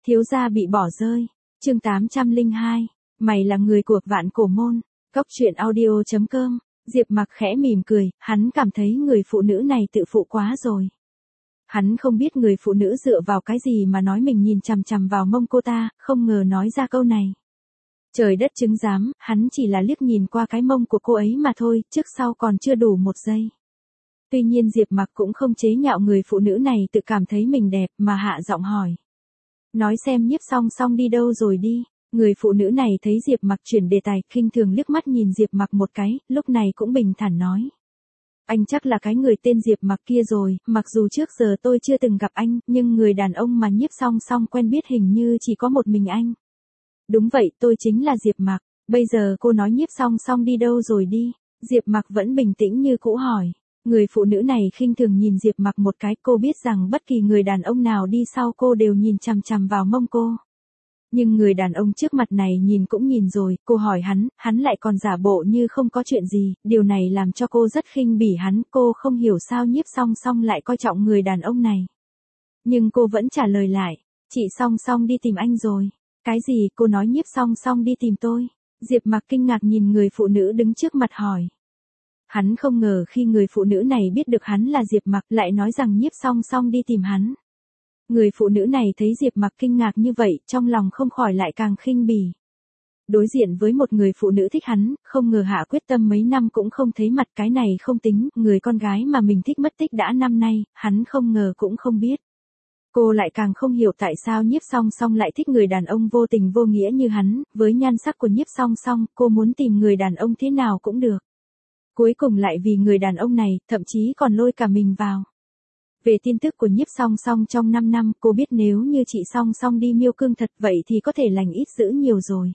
Thiếu gia bị bỏ rơi. Chương 802. Mày là người của Vạn Cổ Môn. Cốc truyện audio.com. Diệp Mặc khẽ mỉm cười, hắn cảm thấy người phụ nữ này tự phụ quá rồi. Hắn không biết người phụ nữ dựa vào cái gì mà nói mình nhìn chằm chằm vào mông cô ta, không ngờ nói ra câu này. Trời đất chứng giám, hắn chỉ là liếc nhìn qua cái mông của cô ấy mà thôi, trước sau còn chưa đủ một giây. Tuy nhiên Diệp Mặc cũng không chế nhạo người phụ nữ này tự cảm thấy mình đẹp mà hạ giọng hỏi. Nói xem Nhiếp Song Song đi đâu rồi đi. Người phụ nữ này thấy Diệp Mặc chuyển đề tài, khinh thường liếc mắt nhìn Diệp Mặc một cái, lúc này cũng bình thản nói. Anh chắc là cái người tên Diệp Mặc kia rồi, mặc dù trước giờ tôi chưa từng gặp anh, nhưng người đàn ông mà Nhiếp Song Song quen biết hình như chỉ có một mình anh. Đúng vậy, tôi chính là Diệp Mặc, bây giờ cô nói Nhiếp Song Song đi đâu rồi đi. Diệp Mặc vẫn bình tĩnh như cũ hỏi. Người phụ nữ này khinh thường nhìn Diệp Mặc một cái, cô biết rằng bất kỳ người đàn ông nào đi sau cô đều nhìn chằm chằm vào mông cô. Nhưng người đàn ông trước mặt này nhìn cũng nhìn rồi, cô hỏi hắn lại còn giả bộ như không có chuyện gì, điều này làm cho cô rất khinh bỉ hắn, cô không hiểu sao Nhiếp Song Song lại coi trọng người đàn ông này. Nhưng cô vẫn trả lời lại, chị Song Song đi tìm anh rồi. Cái gì, cô nói Nhiếp Song Song đi tìm tôi? Diệp Mặc kinh ngạc nhìn người phụ nữ đứng trước mặt hỏi. Hắn không ngờ khi người phụ nữ này biết được hắn là Diệp Mặc lại nói rằng Nhiếp Song Song đi tìm hắn. Người phụ nữ này thấy Diệp Mặc kinh ngạc như vậy, trong lòng không khỏi lại càng khinh bỉ. Đối diện với một người phụ nữ thích hắn, không ngờ hạ quyết tâm mấy năm cũng không thấy mặt, cái này không tính, người con gái mà mình thích mất tích đã năm nay, hắn không ngờ cũng không biết. Cô lại càng không hiểu tại sao Nhiếp Song Song lại thích người đàn ông vô tình vô nghĩa như hắn, với nhan sắc của Nhiếp Song Song, cô muốn tìm người đàn ông thế nào cũng được. Cuối cùng lại vì người đàn ông này, thậm chí còn lôi cả mình vào. Về tin tức của Nhiếp Song Song trong 5 năm, cô biết nếu như chị Song Song đi Miêu Cương thật vậy thì có thể lành ít dữ nhiều rồi.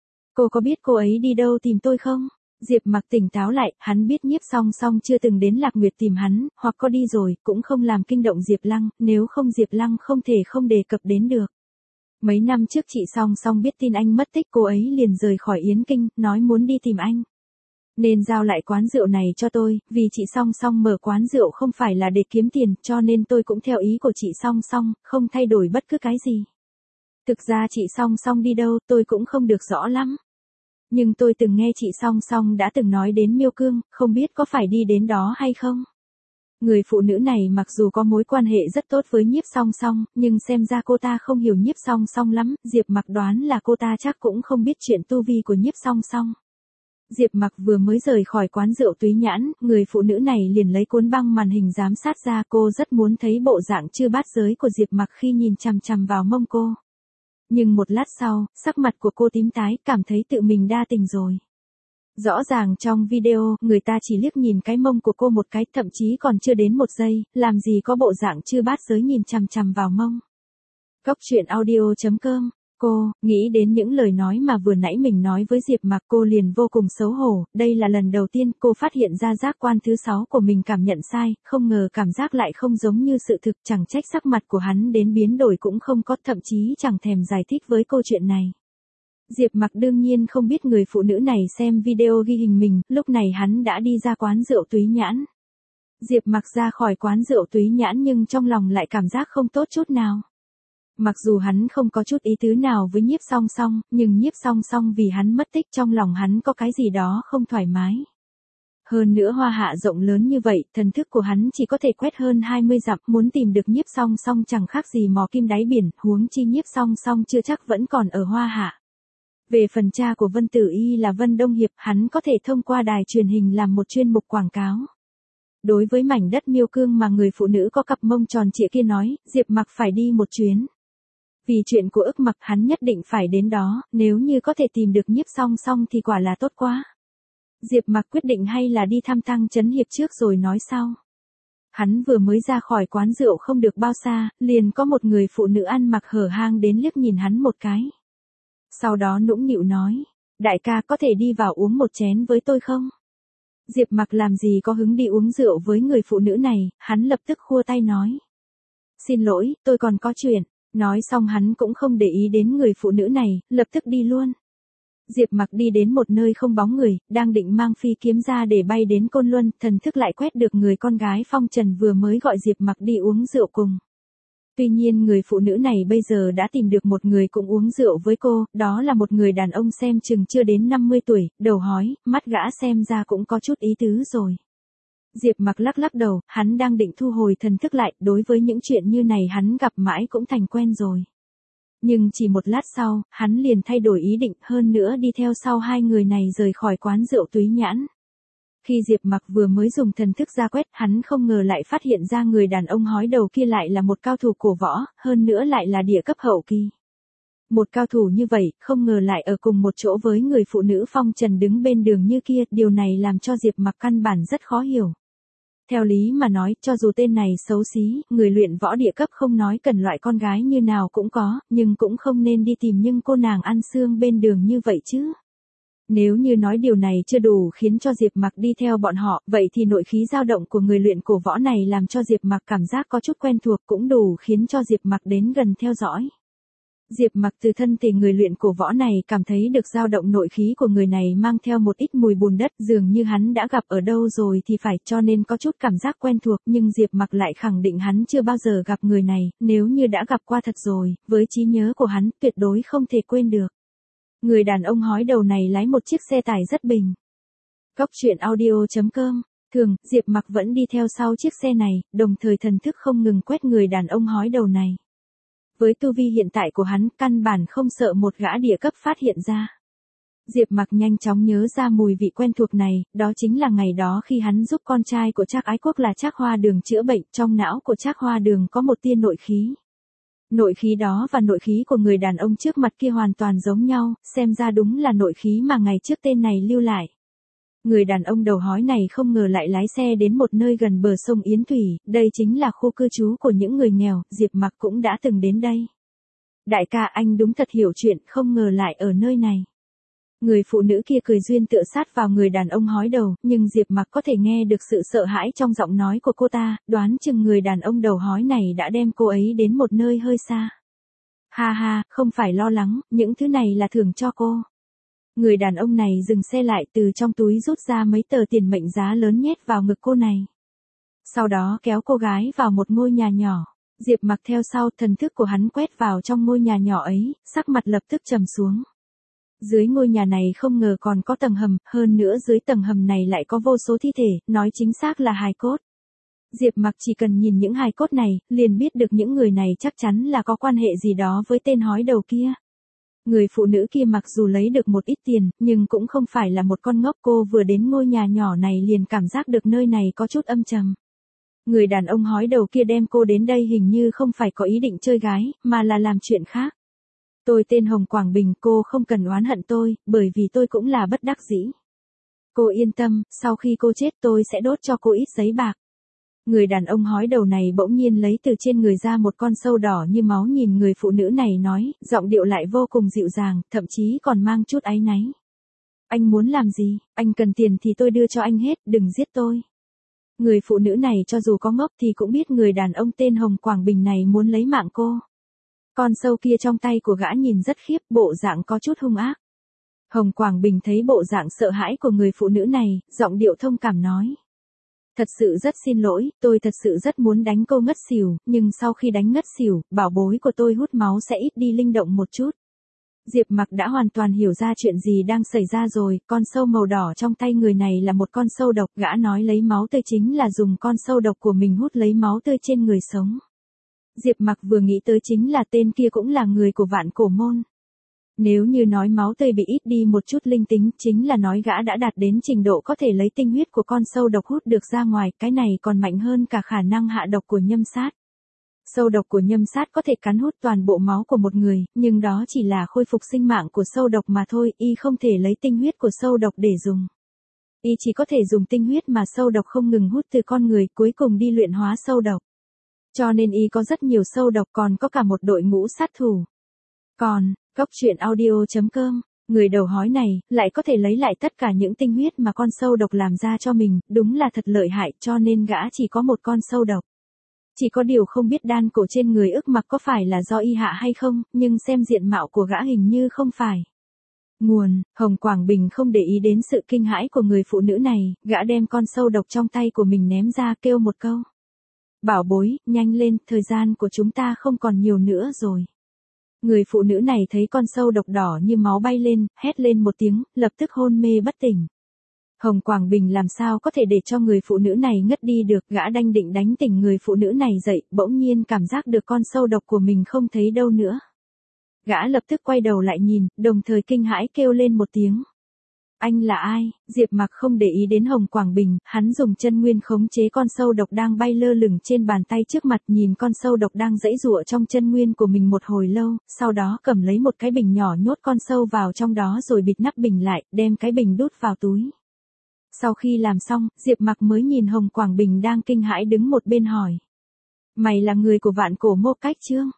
Cô có biết cô ấy đi đâu tìm tôi không? Diệp Mặc tỉnh táo lại, hắn biết Nhiếp Song Song chưa từng đến Lạc Nguyệt tìm hắn, hoặc có đi rồi, cũng không làm kinh động Diệp Lăng, nếu không Diệp Lăng không thể không đề cập đến được. Mấy năm trước chị Song Song biết tin anh mất tích, cô ấy liền rời khỏi Yến Kinh, nói muốn đi tìm anh. Nên giao lại quán rượu này cho tôi, vì chị Song Song mở quán rượu không phải là để kiếm tiền, cho nên tôi cũng theo ý của chị Song Song, không thay đổi bất cứ cái gì. Thực ra chị Song Song đi đâu tôi cũng không được rõ lắm. Nhưng tôi từng nghe chị Song Song đã từng nói đến Miêu Cương, không biết có phải đi đến đó hay không. Người phụ nữ này mặc dù có mối quan hệ rất tốt với Nhiếp Song Song, nhưng xem ra cô ta không hiểu Nhiếp Song Song lắm, Diệp Mặc đoán là cô ta chắc cũng không biết chuyện tu vi của Nhiếp Song Song. Diệp Mặc vừa mới rời khỏi quán rượu Túy Nhãn, người phụ nữ này liền lấy cuốn băng màn hình giám sát ra, cô rất muốn thấy bộ dạng chư bát giới của Diệp Mặc khi nhìn chằm chằm vào mông cô. Nhưng một lát sau, sắc mặt của cô tím tái, cảm thấy tự mình đa tình rồi. Rõ ràng trong video, người ta chỉ liếc nhìn cái mông của cô một cái, thậm chí còn chưa đến một giây, làm gì có bộ dạng chư bát giới nhìn chằm chằm vào mông. Cốc truyện audio.com. Cô, nghĩ đến những lời nói mà vừa nãy mình nói với Diệp Mặc, cô liền vô cùng xấu hổ, đây là lần đầu tiên cô phát hiện ra giác quan thứ 6 của mình cảm nhận sai, không ngờ cảm giác lại không giống như sự thực, chẳng trách sắc mặt của hắn đến biến đổi cũng không có, thậm chí chẳng thèm giải thích với câu chuyện này. Diệp Mặc đương nhiên không biết người phụ nữ này xem video ghi hình mình, lúc này hắn đã đi ra quán rượu Túy Nhãn. Diệp Mặc ra khỏi quán rượu Túy Nhãn nhưng trong lòng lại cảm giác không tốt chút nào. Mặc dù hắn không có chút ý tứ nào với Nhiếp Song Song, nhưng Nhiếp Song Song vì hắn mất tích trong lòng hắn có cái gì đó không thoải mái. Hơn nữa Hoa Hạ rộng lớn như vậy, thần thức của hắn chỉ có thể quét hơn 20 dặm, muốn tìm được Nhiếp Song Song chẳng khác gì mò kim đáy biển, huống chi Nhiếp Song Song chưa chắc vẫn còn ở Hoa Hạ. Về phần cha của Vân Tử Y là Vân Đông Hiệp, hắn có thể thông qua đài truyền hình làm một chuyên mục quảng cáo. Đối với mảnh đất Miêu Cương mà người phụ nữ có cặp mông tròn trịa kia nói, Diệp Mặc phải đi một chuyến. Vì chuyện của Ức Mặc hắn nhất định phải đến đó, nếu như có thể tìm được Nhiếp Song Song thì quả là tốt quá. Diệp Mặc quyết định hay là đi thăm Tăng Trấn Hiệp trước rồi nói sau. Hắn vừa mới ra khỏi quán rượu không được bao xa, liền có một người phụ nữ ăn mặc hở hang đến liếc nhìn hắn một cái. Sau đó nũng nịu nói, đại ca có thể đi vào uống một chén với tôi không? Diệp Mặc làm gì có hứng đi uống rượu với người phụ nữ này, hắn lập tức khua tay nói. Xin lỗi, tôi còn có chuyện. Nói xong hắn cũng không để ý đến người phụ nữ này, lập tức đi luôn. Diệp Mặc đi đến một nơi không bóng người, đang định mang phi kiếm ra để bay đến Côn Luân, thần thức lại quét được người con gái phong trần vừa mới gọi Diệp Mặc đi uống rượu cùng. Tuy nhiên người phụ nữ này bây giờ đã tìm được một người cũng uống rượu với cô, đó là một người đàn ông xem chừng chưa đến 50 tuổi, đầu hói, mắt gã xem ra cũng có chút ý tứ rồi. Diệp Mặc lắc lắc đầu, hắn đang định thu hồi thần thức lại, đối với những chuyện như này hắn gặp mãi cũng thành quen rồi. Nhưng chỉ một lát sau, hắn liền thay đổi ý định, hơn nữa đi theo sau hai người này rời khỏi quán rượu Túy Nhãn. Khi Diệp Mặc vừa mới dùng thần thức ra quét, hắn không ngờ lại phát hiện ra người đàn ông hói đầu kia lại là một cao thủ cổ võ, hơn nữa lại là địa cấp hậu kỳ. Một cao thủ như vậy, không ngờ lại ở cùng một chỗ với người phụ nữ phong trần đứng bên đường như kia, điều này làm cho Diệp Mặc căn bản rất khó hiểu. Theo lý mà nói, cho dù tên này xấu xí, người luyện võ địa cấp không nói cần loại con gái như nào cũng có, nhưng cũng không nên đi tìm những cô nàng ăn xương bên đường như vậy chứ. Nếu như nói điều này chưa đủ khiến cho Diệp Mặc đi theo bọn họ, vậy thì nội khí dao động của người luyện cổ võ này làm cho Diệp Mặc cảm giác có chút quen thuộc cũng đủ khiến cho Diệp Mặc đến gần theo dõi. Diệp Mặc từ thân thể người luyện cổ võ này cảm thấy được dao động nội khí của người này mang theo một ít mùi bùn đất, dường như hắn đã gặp ở đâu rồi thì phải, cho nên có chút cảm giác quen thuộc, nhưng Diệp Mặc lại khẳng định hắn chưa bao giờ gặp người này, nếu như đã gặp qua thật rồi, với trí nhớ của hắn tuyệt đối không thể quên được. Người đàn ông hói đầu này lái một chiếc xe tải rất bình. Cốc truyện audio.com. Thường, Diệp Mặc vẫn đi theo sau chiếc xe này, đồng thời thần thức không ngừng quét người đàn ông hói đầu này. Với tu vi hiện tại của hắn, căn bản không sợ một gã địa cấp phát hiện ra. Diệp Mặc nhanh chóng nhớ ra mùi vị quen thuộc này, đó chính là ngày đó khi hắn giúp con trai của Trác Ái Quốc là Trác Hoa Đường chữa bệnh, trong não của Trác Hoa Đường có một tia nội khí. Nội khí đó và nội khí của người đàn ông trước mặt kia hoàn toàn giống nhau, xem ra đúng là nội khí mà ngày trước tên này lưu lại. Người đàn ông đầu hói này không ngờ lại lái xe đến một nơi gần bờ sông Yến Thủy, đây chính là khu cư trú của những người nghèo, Diệp Mặc cũng đã từng đến đây. Đại ca, anh đúng thật hiểu chuyện, không ngờ lại ở nơi này. Người phụ nữ kia cười duyên tựa sát vào người đàn ông hói đầu, nhưng Diệp Mặc có thể nghe được sự sợ hãi trong giọng nói của cô ta, đoán chừng người đàn ông đầu hói này đã đem cô ấy đến một nơi hơi xa. Ha ha, không phải lo lắng, những thứ này là thưởng cho cô. Người đàn ông này dừng xe lại, từ trong túi rút ra mấy tờ tiền mệnh giá lớn nhét vào ngực cô này. Sau đó kéo cô gái vào một ngôi nhà nhỏ. Diệp Mặc theo sau, thần thức của hắn quét vào trong ngôi nhà nhỏ ấy, sắc mặt lập tức trầm xuống. Dưới ngôi nhà này không ngờ còn có tầng hầm, hơn nữa dưới tầng hầm này lại có vô số thi thể, nói chính xác là hài cốt. Diệp Mặc chỉ cần nhìn những hài cốt này, liền biết được những người này chắc chắn là có quan hệ gì đó với tên hói đầu kia. Người phụ nữ kia mặc dù lấy được một ít tiền, nhưng cũng không phải là một con ngốc, cô vừa đến ngôi nhà nhỏ này liền cảm giác được nơi này có chút âm trầm. Người đàn ông hói đầu kia đem cô đến đây hình như không phải có ý định chơi gái, mà là làm chuyện khác. Tôi tên Hồng Quảng Bình, cô không cần oán hận tôi, bởi vì tôi cũng là bất đắc dĩ. Cô yên tâm, sau khi cô chết tôi sẽ đốt cho cô ít giấy bạc. Người đàn ông hói đầu này bỗng nhiên lấy từ trên người ra một con sâu đỏ như máu, nhìn người phụ nữ này nói, giọng điệu lại vô cùng dịu dàng, thậm chí còn mang chút áy náy. Anh muốn làm gì, anh cần tiền thì tôi đưa cho anh hết, đừng giết tôi. Người phụ nữ này cho dù có ngốc thì cũng biết người đàn ông tên Hồng Quảng Bình này muốn lấy mạng cô. Con sâu kia trong tay của gã nhìn rất khiếp, bộ dạng có chút hung ác. Hồng Quảng Bình thấy bộ dạng sợ hãi của người phụ nữ này, giọng điệu thông cảm nói. Thật sự rất xin lỗi, tôi thật sự rất muốn đánh cô ngất xỉu, nhưng sau khi đánh ngất xỉu, bảo bối của tôi hút máu sẽ ít đi linh động một chút. Diệp Mặc đã hoàn toàn hiểu ra chuyện gì đang xảy ra rồi, con sâu màu đỏ trong tay người này là một con sâu độc, gã nói lấy máu tươi chính là dùng con sâu độc của mình hút lấy máu tươi trên người sống. Diệp Mặc vừa nghĩ tới chính là tên kia cũng là người của Vạn Cổ Môn. Nếu như nói máu tươi bị ít đi một chút linh tính, chính là nói gã đã đạt đến trình độ có thể lấy tinh huyết của con sâu độc hút được ra ngoài, cái này còn mạnh hơn cả khả năng hạ độc của nhâm sát. Sâu độc của nhâm sát có thể cắn hút toàn bộ máu của một người, nhưng đó chỉ là khôi phục sinh mạng của sâu độc mà thôi, y không thể lấy tinh huyết của sâu độc để dùng. Y chỉ có thể dùng tinh huyết mà sâu độc không ngừng hút từ con người, cuối cùng đi luyện hóa sâu độc. Cho nên y có rất nhiều sâu độc, còn có cả một đội ngũ sát thủ. Còn, Cốc truyện audio.com, người đầu hói này, lại có thể lấy lại tất cả những tinh huyết mà con sâu độc làm ra cho mình, đúng là thật lợi hại, cho nên gã chỉ có một con sâu độc. Chỉ có điều không biết đan cổ trên người ức mặc có phải là do y hạ hay không, nhưng xem diện mạo của gã hình như không phải. Nguồn, Hồng Quảng Bình không để ý đến sự kinh hãi của người phụ nữ này, gã đem con sâu độc trong tay của mình ném ra, kêu một câu. Bảo bối, nhanh lên, thời gian của chúng ta không còn nhiều nữa rồi. Người phụ nữ này thấy con sâu độc đỏ như máu bay lên, hét lên một tiếng, lập tức hôn mê bất tỉnh. Hồng Quảng Bình làm sao có thể để cho người phụ nữ này ngất đi được, gã đanh định đánh tỉnh người phụ nữ này dậy, bỗng nhiên cảm giác được con sâu độc của mình không thấy đâu nữa. Gã lập tức quay đầu lại nhìn, đồng thời kinh hãi kêu lên một tiếng. Anh là ai? Diệp Mặc không để ý đến Hồng Quảng Bình, hắn dùng chân nguyên khống chế con sâu độc đang bay lơ lửng trên bàn tay trước mặt, nhìn con sâu độc đang giãy giụa trong chân nguyên của mình một hồi lâu, sau đó cầm lấy một cái bình nhỏ nhốt con sâu vào trong đó rồi bịt nắp bình lại, đem cái bình đút vào túi. Sau khi làm xong, Diệp Mặc mới nhìn Hồng Quảng Bình đang kinh hãi đứng một bên hỏi. Mày là người của Vạn Cổ Mô Cách Trương?